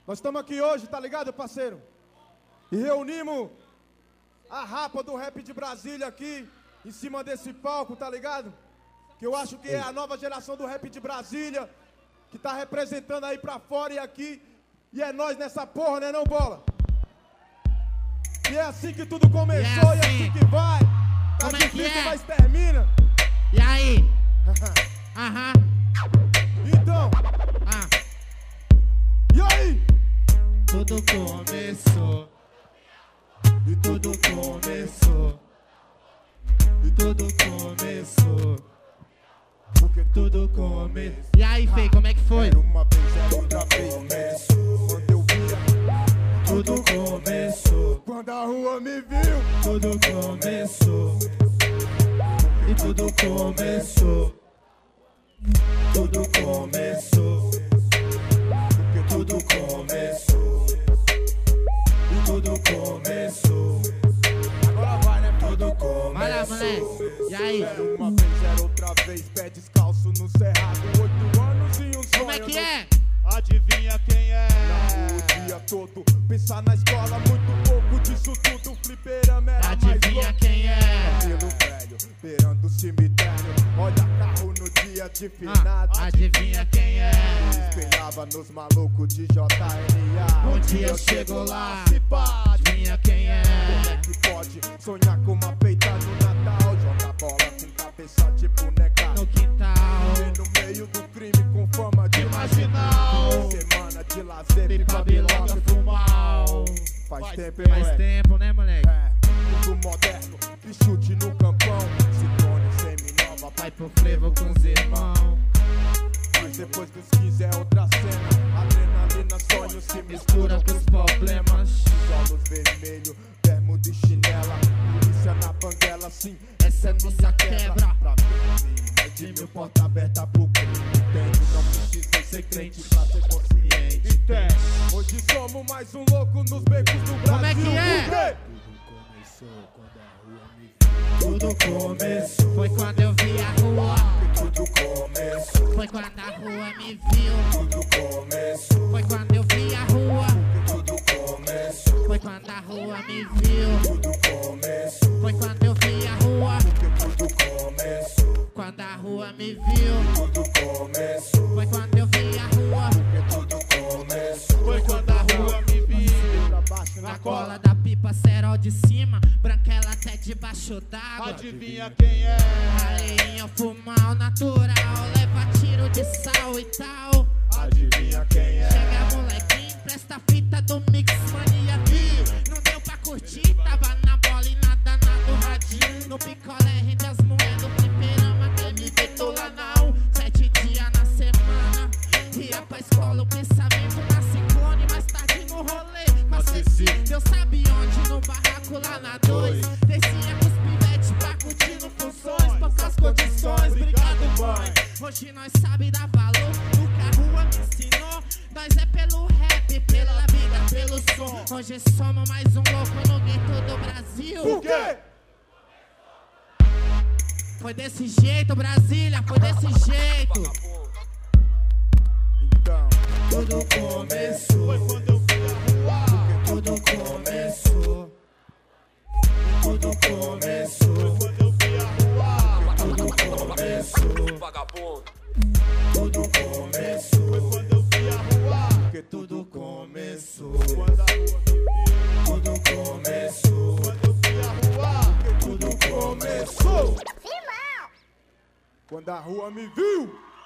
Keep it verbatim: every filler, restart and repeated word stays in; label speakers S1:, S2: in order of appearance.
S1: Nós estamos aqui hoje, tá ligado, parceiro? E reunimos a rapa do rap de Brasília aqui, em cima desse palco, tá ligado? Que eu acho que é a nova geração do rap de Brasília, que tá representando aí pra fora e aqui. E é nós nessa porra, né não, Bola? E é assim que tudo começou, e é assim, e é assim que vai. Tá
S2: Como
S1: difícil,
S2: é que é?
S1: mas termina.
S2: E aí? Aham.
S1: Então.
S2: Ah.
S1: E aí?
S3: Tudo começou. E tudo começou. E tudo começou. Porque tudo começou.
S2: E aí, Fê, como é que foi?
S3: Era uma vez, era outra vez. Começou. Quando eu via, tudo começou.
S1: Quando a rua me viu,
S3: tudo começou. E tudo começou. Tudo começou. Porque tudo começou. E tudo começou.
S1: agora vai, né?
S3: Tudo começou.
S2: Vai lá, moleque. E aí?
S1: Era uma vez, era outra vez, pé descalço no cerrado, oito anos e um sonho.
S2: Como é que é?
S3: Adivinha quem é?
S1: Na rua o dia todo, pensar na escola, muito pouco disso tudo, fliperama era mais
S2: Adivinha
S1: louco.
S2: quem é?
S1: Cabelo velho, beirando o cemitério, olha carro no dia de finado.
S2: Ah, adivinha quem é?
S1: Espelhava nos malucos de J N A.
S2: Um dia eu chego lá.
S1: Se pá,
S2: Adivinha quem é?
S1: como é que pode sonhar com uma peita no Natal? Joga bola com cabeça tipo negar.
S2: No quintal.
S1: E no meio do crime com fama de marginal. Semana de lazer,
S2: Vem pra
S1: pipa
S2: Bilonga
S1: bilonga.
S2: fumar.
S1: Faz tempo, hein,
S2: Faz
S1: moleque?
S2: tempo, né, moleque?
S1: É, tudo moderno, que chute no campão. Ciclone, semi-nova,
S2: Vai pro frevo com os irmãos.
S1: mas depois dos quinze é outra cena. Adrenalina, sonhos se
S2: Mistura
S1: misturam
S2: com os problemas.
S1: Tijolos vermelho, termo de chinela. Polícia na banguela, sim,
S2: Essa é nossa quebra.
S1: Pra mim, mais de mil porta aberta pro crime. Entende? Não precisa ser crente pra ser consciente. Entende? Hoje somos mais um louco nos becos do Brasil.
S2: Como é que é?
S1: Por quê?
S3: Tudo começou.
S2: Foi quando eu vi a rua.
S3: Tudo começou.
S2: Foi quando a rua me viu.
S3: Tudo começou.
S2: Foi quando eu vi a rua.
S3: Tudo começou.
S2: Foi quando a rua me viu.
S3: Tudo começou.
S2: Foi quando eu vi a rua.
S3: Tudo começou.
S2: Quando a rua me viu.
S3: Tudo começou.
S2: Foi quando eu vi a rua.
S3: Tudo começou.
S2: Foi quando a rua me viu. Na cola da pipa, cerol de cima. Branquela até debaixo d'água.
S3: Adivinha quem é?
S2: Areinha, fumal natural. Leva tiro de sal e tal.
S3: Adivinha quem é?
S2: Chega molequinho, presta a fita do Mix Mania. Não deu pra curtir, tava na bola e nada na do radinho. No picolé rende as moedas, o fliperama que me deitou lá na um. Sete dias na semana, ia pra escola, o pensamento na ciclone. Mais tarde no rolê, com a Ceci, Deus sabe onde, no barraco lá na dois. Descia com os pivetes pra curtir no funções, poucas condições, obrigado mãe. Hoje nós sabe dar valor, o que a rua me ensinou. Nós é pelo rap, pela vida, pelo som. Hoje somos mais um louco no gueto do Brasil.
S1: Por quê?
S2: Foi desse jeito, Brasília, foi desse jeito.
S1: Então,
S3: Tudo começou. Foi quando eu vi a rua. Tudo começou. Tudo começou. Foi quando eu vi a rua. Tudo começou.
S4: Vagabundo.
S3: Tudo começou. Foi quando eu vi a rua.
S1: porque
S3: Tudo começou.
S1: quando a rua me viu,
S3: Tudo começou.
S1: quando eu vi a rua,
S3: Tudo começou.
S1: quando a rua me viu.